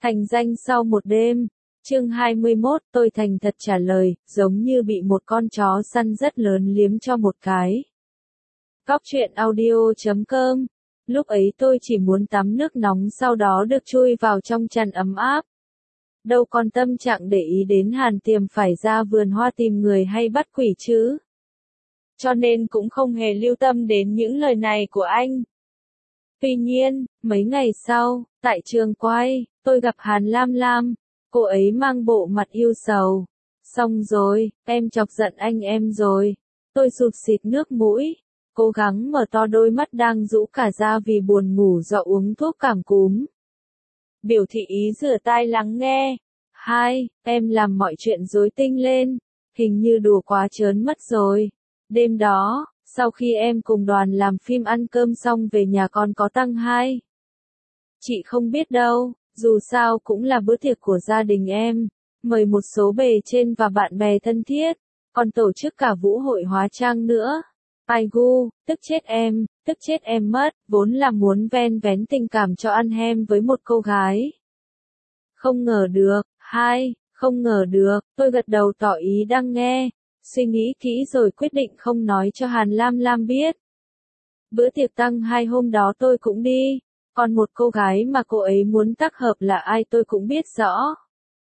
Thành danh sau một đêm. Chương 21, tôi thành thật trả lời, giống như bị một con chó săn rất lớn liếm cho một cái. Cóc truyện audio.com. Lúc ấy tôi chỉ muốn tắm nước nóng sau đó được chui vào trong chăn ấm áp. Đâu còn tâm trạng để ý đến Hàn Tiềm phải ra vườn hoa tìm người hay bắt quỷ chứ. Cho nên cũng không hề lưu tâm đến những lời này của anh. Tuy nhiên, mấy ngày sau, tại trường quay, tôi gặp Hàn Lam Lam. Cô ấy mang bộ mặt yêu sầu. Xong rồi, em chọc giận anh em rồi. Tôi sụt xịt nước mũi. Cố gắng mở to đôi mắt đang rũ cả ra vì buồn ngủ do uống thuốc cảm cúm. Biểu thị ý rửa tai lắng nghe. Hai, em làm mọi chuyện rối tinh lên. Hình như đùa quá trớn mất rồi. Đêm đó, sau khi em cùng đoàn làm phim ăn cơm xong về nhà con có tăng 2. Chị không biết đâu, dù sao cũng là bữa tiệc của gia đình em. Mời một số bề trên và bạn bè thân thiết. Còn tổ chức cả vũ hội hóa trang nữa. Ai gu, tức chết em mất, vốn là muốn ven vén tình cảm cho ăn hem với một cô gái. Không ngờ được, không ngờ được, tôi gật đầu tỏ ý đang nghe, suy nghĩ kỹ rồi quyết định không nói cho Hàn Lam Lam biết. Bữa tiệc tăng 2 hôm đó tôi cũng đi, còn một cô gái mà cô ấy muốn tác hợp là ai tôi cũng biết rõ.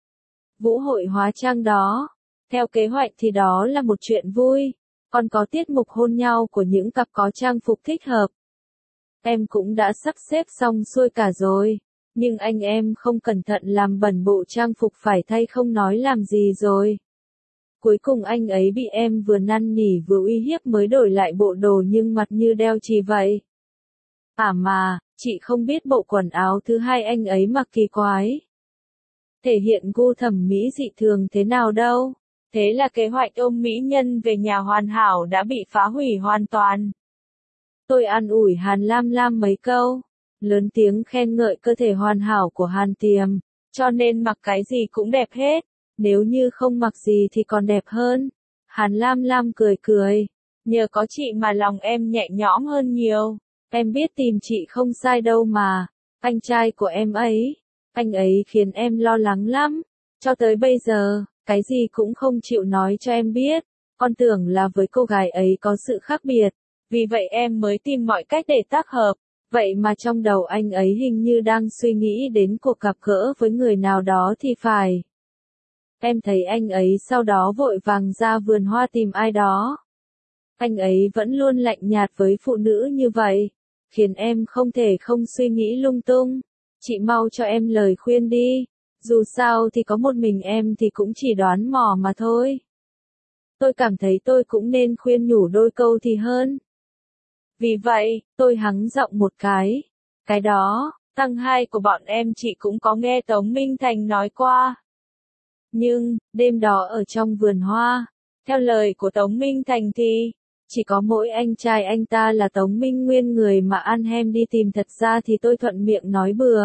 Vũ hội hóa trang đó, theo kế hoạch thì đó là một chuyện vui. Còn có tiết mục hôn nhau của những cặp có trang phục thích hợp. Em cũng đã sắp xếp xong xuôi cả rồi. Nhưng anh em không cẩn thận làm bẩn bộ trang phục phải thay không nói làm gì rồi. Cuối cùng anh ấy bị em vừa năn nỉ vừa uy hiếp mới đổi lại bộ đồ nhưng mặt như đeo chì vậy. À mà, chị không biết bộ quần áo thứ hai anh ấy mặc kỳ quái. Thể hiện gu thẩm mỹ dị thường thế nào đâu. Thế là kế hoạch ôm mỹ nhân về nhà hoàn hảo đã bị phá hủy hoàn toàn. Tôi an ủi Hàn Lam Lam mấy câu, lớn tiếng khen ngợi cơ thể hoàn hảo của Hàn Tiềm, cho nên mặc cái gì cũng đẹp hết, nếu như không mặc gì thì còn đẹp hơn. Hàn Lam Lam cười cười, nhờ có chị mà lòng em nhẹ nhõm hơn nhiều, em biết tìm chị không sai đâu mà, anh trai của em ấy, anh ấy khiến em lo lắng lắm, cho tới bây giờ. Cái gì cũng không chịu nói cho em biết, con tưởng là với cô gái ấy có sự khác biệt, vì vậy em mới tìm mọi cách để tác hợp, vậy mà trong đầu anh ấy hình như đang suy nghĩ đến cuộc gặp gỡ với người nào đó thì phải. Em thấy anh ấy sau đó vội vàng ra vườn hoa tìm ai đó. Anh ấy vẫn luôn lạnh nhạt với phụ nữ như vậy, khiến em không thể không suy nghĩ lung tung. Chị mau cho em lời khuyên đi. Dù sao thì có một mình em thì cũng chỉ đoán mò mà thôi. Tôi cảm thấy tôi cũng nên khuyên nhủ đôi câu thì hơn. Vì vậy, tôi hắng giọng một cái. Cái đó, tăng 2 của bọn em chị cũng có nghe Tống Minh Thành nói qua. Nhưng, đêm đó ở trong vườn hoa, theo lời của Tống Minh Thành thì, chỉ có mỗi anh trai anh ta là Tống Minh Nguyên người mà ăn hem đi tìm thật ra thì tôi thuận miệng nói bừa.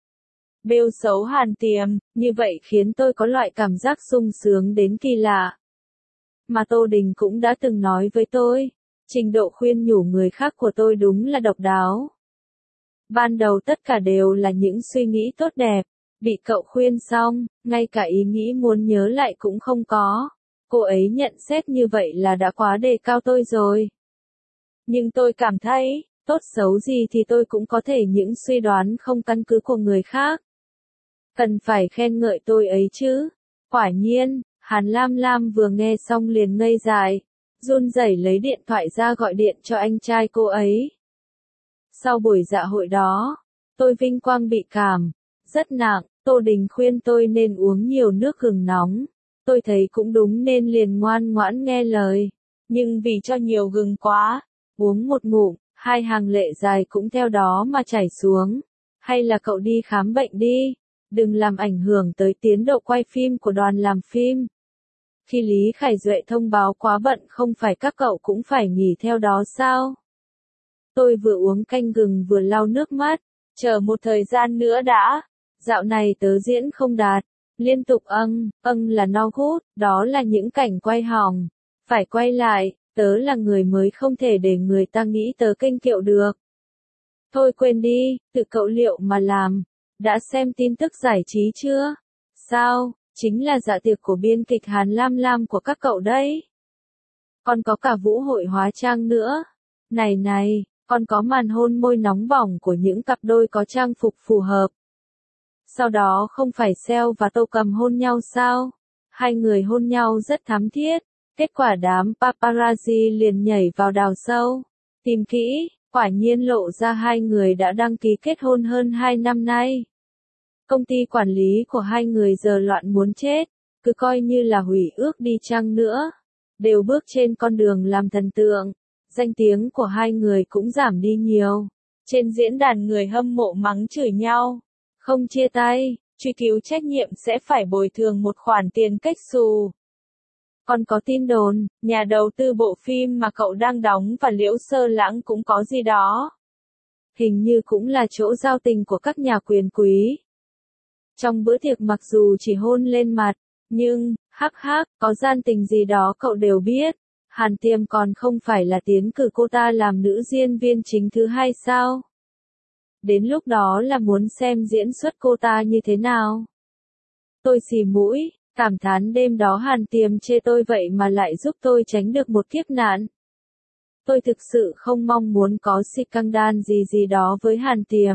Bêu xấu Hàn Tiềm, như vậy khiến tôi có loại cảm giác sung sướng đến kỳ lạ. Mà Tô Đình cũng đã từng nói với tôi, trình độ khuyên nhủ người khác của tôi đúng là độc đáo. Ban đầu tất cả đều là những suy nghĩ tốt đẹp, bị cậu khuyên xong, ngay cả ý nghĩ muốn nhớ lại cũng không có. Cô ấy nhận xét như vậy là đã quá đề cao tôi rồi. Nhưng tôi cảm thấy, tốt xấu gì thì tôi cũng có thể những suy đoán không căn cứ của người khác. Cần phải khen ngợi tôi ấy chứ. Quả nhiên, Hàn Lam Lam vừa nghe xong liền ngây dại, run rẩy lấy điện thoại ra gọi điện cho anh trai cô ấy. Sau buổi dạ hội đó, tôi vinh quang bị cảm, rất nặng, Tô Đình khuyên tôi nên uống nhiều nước gừng nóng. Tôi thấy cũng đúng nên liền ngoan ngoãn nghe lời. Nhưng vì cho nhiều gừng quá, uống một ngụm, 2 hàng lệ dài cũng theo đó mà chảy xuống. Hay là cậu đi khám bệnh đi. Đừng làm ảnh hưởng tới tiến độ quay phim của đoàn làm phim. Khi Lý Khải Duệ thông báo quá bận không phải các cậu cũng phải nghỉ theo đó sao? Tôi vừa uống canh gừng vừa lau nước mắt, chờ một thời gian nữa đã. Dạo này tớ diễn không đạt, liên tục là no gút, đó là những cảnh quay hỏng. Phải quay lại, tớ là người mới không thể để người ta nghĩ tớ kênh kiệu được. Thôi quên đi, tự cậu liệu mà làm. Đã xem tin tức giải trí chưa? Sao, chính là dạ tiệc của biên kịch Hàn Lam Lam của các cậu đấy. Còn có cả vũ hội hóa trang nữa. Này này, còn có màn hôn môi nóng bỏng của những cặp đôi có trang phục phù hợp. Sau đó không phải Seo và Tô Cầm hôn nhau sao? Hai người hôn nhau rất thắm thiết. Kết quả đám paparazzi liền nhảy vào đào sâu. Tìm kỹ, quả nhiên lộ ra hai người đã đăng ký kết hôn hơn 2 năm nay. Công ty quản lý của hai người giờ loạn muốn chết, cứ coi như là hủy ước đi chăng nữa. Đều bước trên con đường làm thần tượng. Danh tiếng của hai người cũng giảm đi nhiều. Trên diễn đàn người hâm mộ mắng chửi nhau. Không chia tay, truy cứu trách nhiệm sẽ phải bồi thường một khoản tiền cách xù. Còn có tin đồn, nhà đầu tư bộ phim mà cậu đang đóng và Liễu Sơ Lãng cũng có gì đó. Hình như cũng là chỗ giao tình của các nhà quyền quý. Trong bữa tiệc mặc dù chỉ hôn lên mặt, nhưng, hắc hắc, có gian tình gì đó cậu đều biết. Hàn Tiềm còn không phải là tiến cử cô ta làm nữ diễn viên chính thứ hai sao? Đến lúc đó là muốn xem diễn xuất cô ta như thế nào. Tôi xì mũi, cảm thán đêm đó Hàn Tiềm chê tôi vậy mà lại giúp tôi tránh được một kiếp nạn. Tôi thực sự không mong muốn có scandal gì đó với Hàn Tiềm.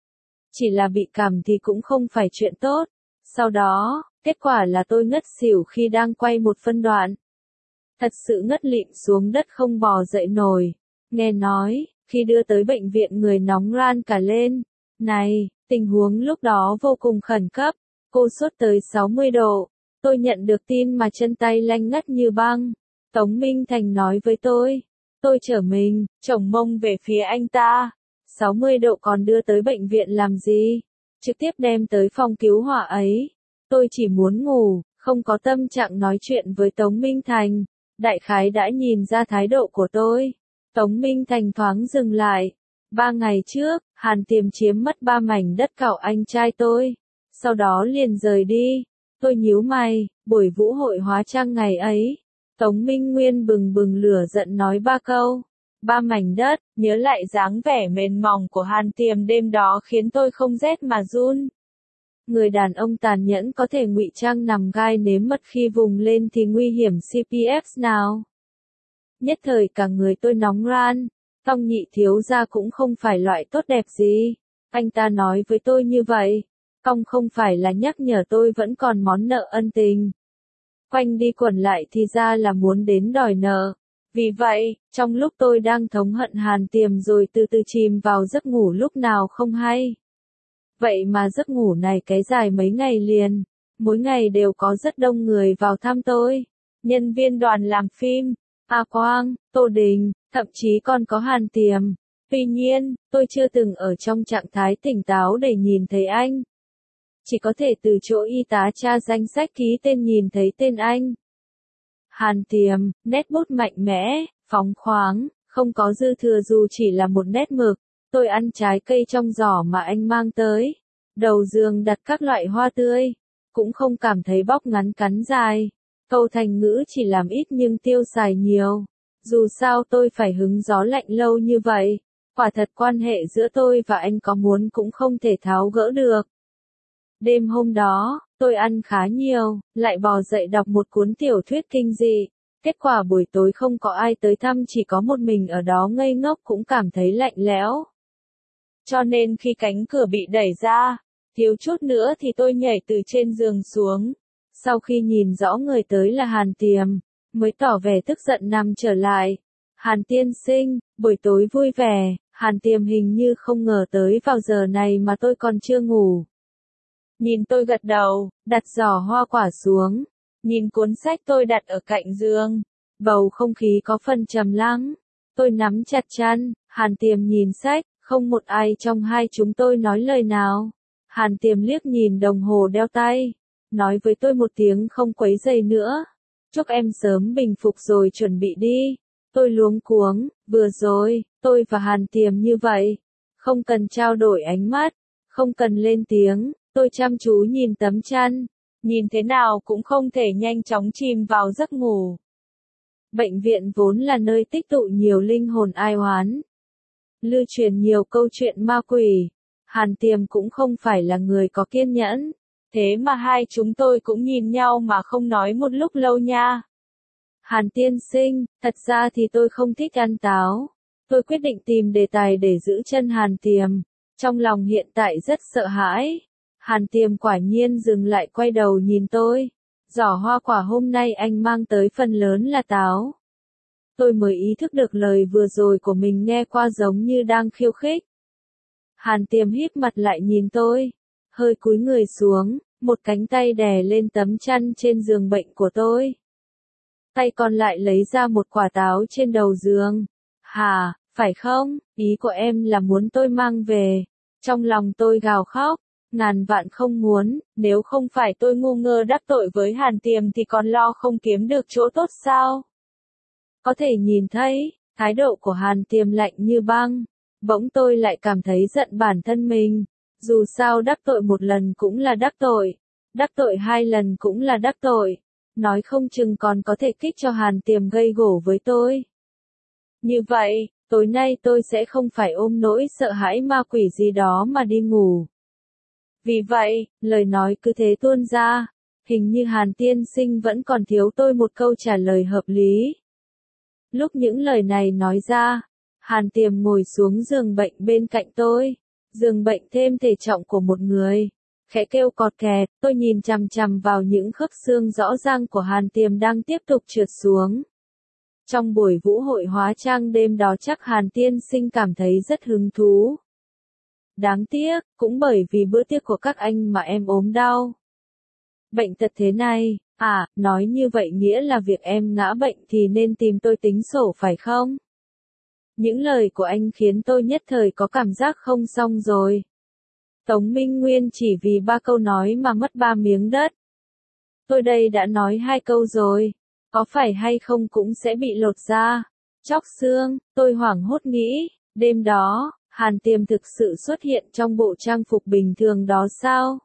Chỉ là bị cảm thì cũng không phải chuyện tốt. Sau đó, kết quả là tôi ngất xỉu khi đang quay một phân đoạn. Thật sự ngất lịm xuống đất không bò dậy nổi. Nghe nói, khi đưa tới bệnh viện người nóng ran cả lên. Này, tình huống lúc đó vô cùng khẩn cấp. Cô sốt tới 60 độ. Tôi nhận được tin mà chân tay lanh ngắt như băng. Tống Minh Thành nói với tôi. Tôi trở mình, chổng mông về phía anh ta. 60 độ còn đưa tới bệnh viện làm gì? Trực tiếp đem tới phòng cứu hỏa ấy. Tôi chỉ muốn ngủ, không có tâm trạng nói chuyện với Tống Minh Thành. Đại khái đã nhìn ra thái độ của tôi. Tống Minh Thành thoáng dừng lại. 3 ngày trước, Hàn Tiềm chiếm mất 3 mảnh đất cậu anh trai tôi. Sau đó liền rời đi. Tôi nhíu mày, buổi vũ hội hóa trang ngày ấy. Tống Minh Nguyên bừng bừng lửa giận nói 3 câu. 3 mảnh đất, nhớ lại dáng vẻ mềm mỏng của Hàn Tiềm đêm đó khiến tôi không rét mà run. Người đàn ông tàn nhẫn có thể ngụy trang nằm gai nếm mật khi vùng lên thì nguy hiểm CPF nào. Nhất thời cả người tôi nóng ran. Tông Nhị thiếu gia cũng không phải loại tốt đẹp gì. Anh ta nói với tôi như vậy. Tông không phải là nhắc nhở tôi vẫn còn món nợ ân tình. Quanh đi quẩn lại thì ra là muốn đến đòi nợ. Vì vậy, trong lúc tôi đang thống hận Hàn Tiềm rồi từ từ chìm vào giấc ngủ lúc nào không hay. Vậy mà giấc ngủ này kéo dài mấy ngày liền. Mỗi ngày đều có rất đông người vào thăm tôi. Nhân viên đoàn làm phim, A Quang, Tô Đình, thậm chí còn có Hàn Tiềm. Tuy nhiên, tôi chưa từng ở trong trạng thái tỉnh táo để nhìn thấy anh. Chỉ có thể từ chỗ y tá tra danh sách ký tên nhìn thấy tên anh. Hàn Tiềm, nét bút mạnh mẽ, phóng khoáng, không có dư thừa dù chỉ là một nét mực. Tôi ăn trái cây trong giỏ mà anh mang tới. Đầu giường đặt các loại hoa tươi. Cũng không cảm thấy bóc ngắn cắn dài. Câu thành ngữ chỉ làm ít nhưng tiêu xài nhiều. Dù sao tôi phải hứng gió lạnh lâu như vậy. Quả thật quan hệ giữa tôi và anh có muốn cũng không thể tháo gỡ được. Đêm hôm đó, tôi ăn khá nhiều, lại bò dậy đọc một cuốn tiểu thuyết kinh dị. Kết quả buổi tối không có ai tới thăm chỉ có một mình ở đó ngây ngốc cũng cảm thấy lạnh lẽo. Cho nên khi cánh cửa bị đẩy ra, thiếu chút nữa thì tôi nhảy từ trên giường xuống. Sau khi nhìn rõ người tới là Hàn Tiềm, mới tỏ vẻ tức giận nằm trở lại. Hàn tiên sinh, buổi tối vui vẻ. Hàn Tiềm hình như không ngờ tới vào giờ này mà tôi còn chưa ngủ. Nhìn tôi gật đầu, đặt giỏ hoa quả xuống. Nhìn cuốn sách tôi đặt ở cạnh giường. Bầu không khí có phần trầm lắng. Tôi nắm chặt chăn, Hàn Tiềm nhìn sách, không một ai trong hai chúng tôi nói lời nào. Hàn Tiềm liếc nhìn đồng hồ đeo tay. Nói với tôi một tiếng không quấy rầy nữa. Chúc em sớm bình phục rồi chuẩn bị đi. Tôi luống cuống, vừa rồi, tôi và Hàn Tiềm như vậy. Không cần trao đổi ánh mắt, không cần lên tiếng, tôi chăm chú nhìn tấm chăn. Nhìn thế nào cũng không thể nhanh chóng chìm vào giấc ngủ. Bệnh viện vốn là nơi tích tụ nhiều linh hồn ai oán. Lưu truyền nhiều câu chuyện ma quỷ. Hàn Tiềm cũng không phải là người có kiên nhẫn. Thế mà hai chúng tôi cũng nhìn nhau mà không nói một lúc lâu nha. Hàn tiên sinh, thật ra thì tôi không thích ăn táo. Tôi quyết định tìm đề tài để giữ chân Hàn Tiềm. Trong lòng hiện tại rất sợ hãi. Hàn Tiềm quả nhiên dừng lại quay đầu nhìn tôi. Giỏ hoa quả hôm nay anh mang tới phần lớn là táo. Tôi mới ý thức được lời vừa rồi của mình nghe qua giống như đang khiêu khích. Hàn Tiềm híp mặt lại nhìn tôi. Hơi cúi người xuống, một cánh tay đè lên tấm chăn trên giường bệnh của tôi. Tay còn lại lấy ra một quả táo trên đầu giường. Hà, phải không? Ý của em là muốn tôi mang về. Trong lòng tôi gào khóc. Ngàn vạn không muốn, nếu không phải tôi ngu ngơ đắc tội với Hàn Tiềm thì còn lo không kiếm được chỗ tốt sao? Có thể nhìn thấy, thái độ của Hàn Tiềm lạnh như băng. Bỗng tôi lại cảm thấy giận bản thân mình. Dù sao đắc tội một lần cũng là đắc tội hai lần cũng là đắc tội. Nói không chừng còn có thể kích cho Hàn Tiềm gây gổ với tôi. Như vậy, tối nay tôi sẽ không phải ôm nỗi sợ hãi ma quỷ gì đó mà đi ngủ. Vì vậy, lời nói cứ thế tuôn ra. Hình như Hàn tiên sinh vẫn còn thiếu tôi một câu trả lời hợp lý. Lúc những lời này nói ra, Hàn Tiềm ngồi xuống giường bệnh bên cạnh tôi. Giường bệnh thêm thể trọng của một người. Khẽ kêu cọt kẹt, tôi nhìn chằm chằm vào những khớp xương rõ ràng của Hàn Tiềm đang tiếp tục trượt xuống. Trong buổi vũ hội hóa trang đêm đó chắc Hàn tiên sinh cảm thấy rất hứng thú. Đáng tiếc, cũng bởi vì bữa tiệc của các anh mà em ốm đau. Bệnh tật thế này, nói như vậy nghĩa là việc em ngã bệnh thì nên tìm tôi tính sổ phải không? Những lời của anh khiến tôi nhất thời có cảm giác không xong rồi. Tống Minh Nguyên chỉ vì 3 câu nói mà mất 3 miếng đất. Tôi đây đã nói 2 câu rồi, có phải hay không cũng sẽ bị lột da, chóc xương, tôi hoảng hốt nghĩ, đêm đó, Hàn Tiềm thực sự xuất hiện trong bộ trang phục bình thường đó sao?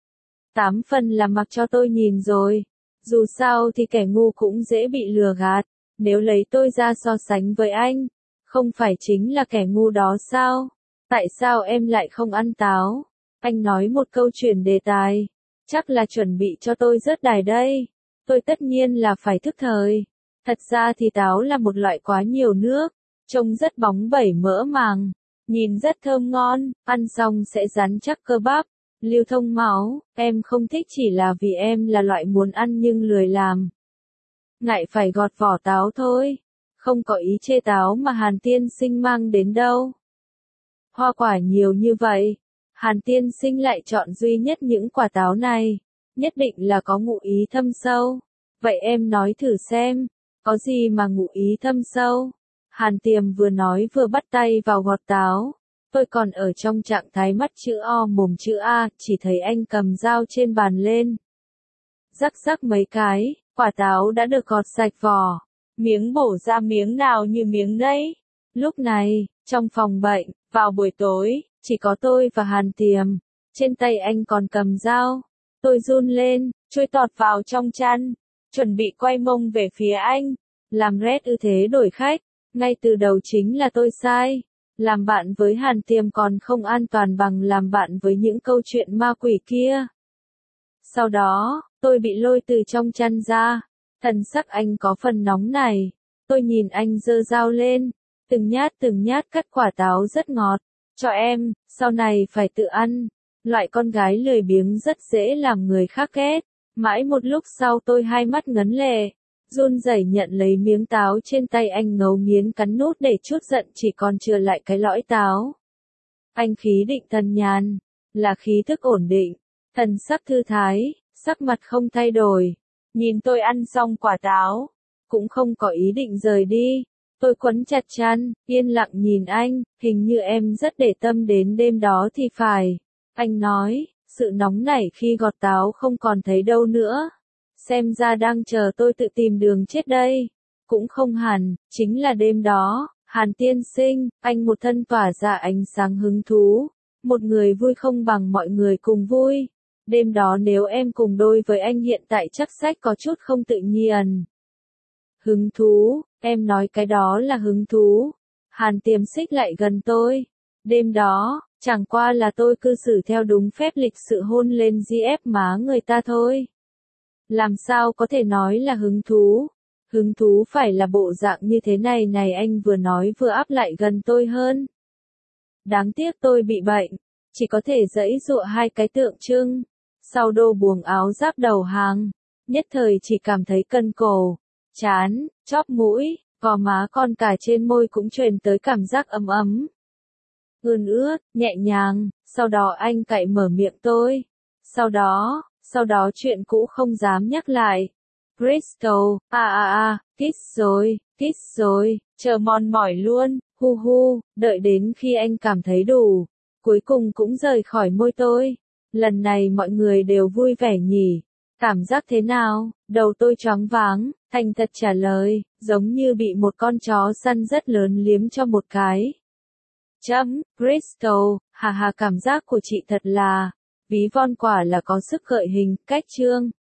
8 phần là mặc cho tôi nhìn rồi, dù sao thì kẻ ngu cũng dễ bị lừa gạt, nếu lấy tôi ra so sánh với anh, không phải chính là kẻ ngu đó sao? Tại sao em lại không ăn táo? Anh nói một câu chuyển đề tài. Chắc là chuẩn bị cho tôi rớt đài đây. Tôi tất nhiên là phải thức thời. Thật ra thì táo là một loại quá nhiều nước. Trông rất bóng bẩy mỡ màng. Nhìn rất thơm ngon. Ăn xong sẽ rắn chắc cơ bắp. Lưu thông máu. Em không thích chỉ là vì em là loại muốn ăn nhưng lười làm. Ngại phải gọt vỏ táo thôi. Không có ý chê táo mà Hàn tiên sinh mang đến đâu. Hoa quả nhiều như vậy. Hàn tiên sinh lại chọn duy nhất những quả táo này. Nhất định là có ngụ ý thâm sâu. Vậy em nói thử xem. Có gì mà ngụ ý thâm sâu? Hàn Tiềm vừa nói vừa bắt tay vào gọt táo. Tôi còn ở trong trạng thái mắt chữ O mồm chữ A, chỉ thấy anh cầm dao trên bàn lên. Rắc rắc mấy cái, quả táo đã được gọt sạch vỏ. Miếng bổ ra miếng nào như miếng nấy. Lúc này, trong phòng bệnh, vào buổi tối, chỉ có tôi và Hàn Tiềm. Trên tay anh còn cầm dao. Tôi run lên, chui tọt vào trong chăn. Chuẩn bị quay mông về phía anh. Làm rét ư thế đổi khách. Ngay từ đầu chính là tôi sai. Làm bạn với Hàn Tiềm còn không an toàn bằng làm bạn với những câu chuyện ma quỷ kia. Sau đó, tôi bị lôi từ trong chăn ra. Thần sắc anh có phần nóng này. Tôi nhìn anh giơ dao lên. Từng nhát cắt quả táo rất ngọt. Cho em, sau này phải tự ăn. Loại con gái lười biếng rất dễ làm người khác ghét. Mãi một lúc sau tôi hai mắt ngấn lệ. Run rẩy nhận lấy miếng táo trên tay anh ngấu nghiến cắn nút để chút giận chỉ còn chừa lại cái lõi táo. Anh khí định thần nhàn. Là khí thức ổn định. Thần sắc thư thái, sắc mặt không thay đổi. Nhìn tôi ăn xong quả táo. Cũng không có ý định rời đi. Tôi quấn chặt chăn, yên lặng nhìn anh, hình như em rất để tâm đến đêm đó thì phải. Anh nói, sự nóng nảy khi gọt táo không còn thấy đâu nữa. Xem ra đang chờ tôi tự tìm đường chết đây. Cũng không hẳn, chính là đêm đó, Hàn tiên sinh, anh một thân tỏa ra ánh sáng hứng thú. Một người vui không bằng mọi người cùng vui. Đêm đó nếu em cùng đôi với anh hiện tại chắc sách có chút không tự nhiên. Hứng thú, em nói cái đó là hứng thú. Hàn Tiềm xích lại gần tôi. Đêm đó, Chẳng qua là tôi cư xử theo đúng phép lịch sự hôn lên GF má người ta thôi. Làm sao có thể nói là hứng thú? Hứng thú phải là bộ dạng như thế này này, anh vừa nói vừa áp lại gần tôi hơn. Đáng tiếc tôi bị bệnh, chỉ có thể giãy giụa hai cái tượng trưng. Sau đô buồng áo giáp đầu hàng, nhất thời chỉ cảm thấy cân cổ, chán, chóp mũi, gò má còn cả trên môi cũng truyền tới cảm giác ấm ấm. Ươn ướt, nhẹ nhàng, sau đó anh cạy mở miệng tôi. Sau đó chuyện cũ không dám nhắc lại. Bristol, kiss rồi, chờ mòn mỏi luôn, hu hu, đợi đến khi anh cảm thấy đủ, cuối cùng cũng rời khỏi môi tôi. Lần này mọi người đều vui vẻ nhỉ, cảm giác thế nào? Đầu tôi choáng váng, thành thật trả lời, giống như bị một con chó săn rất lớn liếm cho một cái. Bristol, hà hà, cảm giác của chị thật là, ví von quả là có sức gợi hình, cách trương.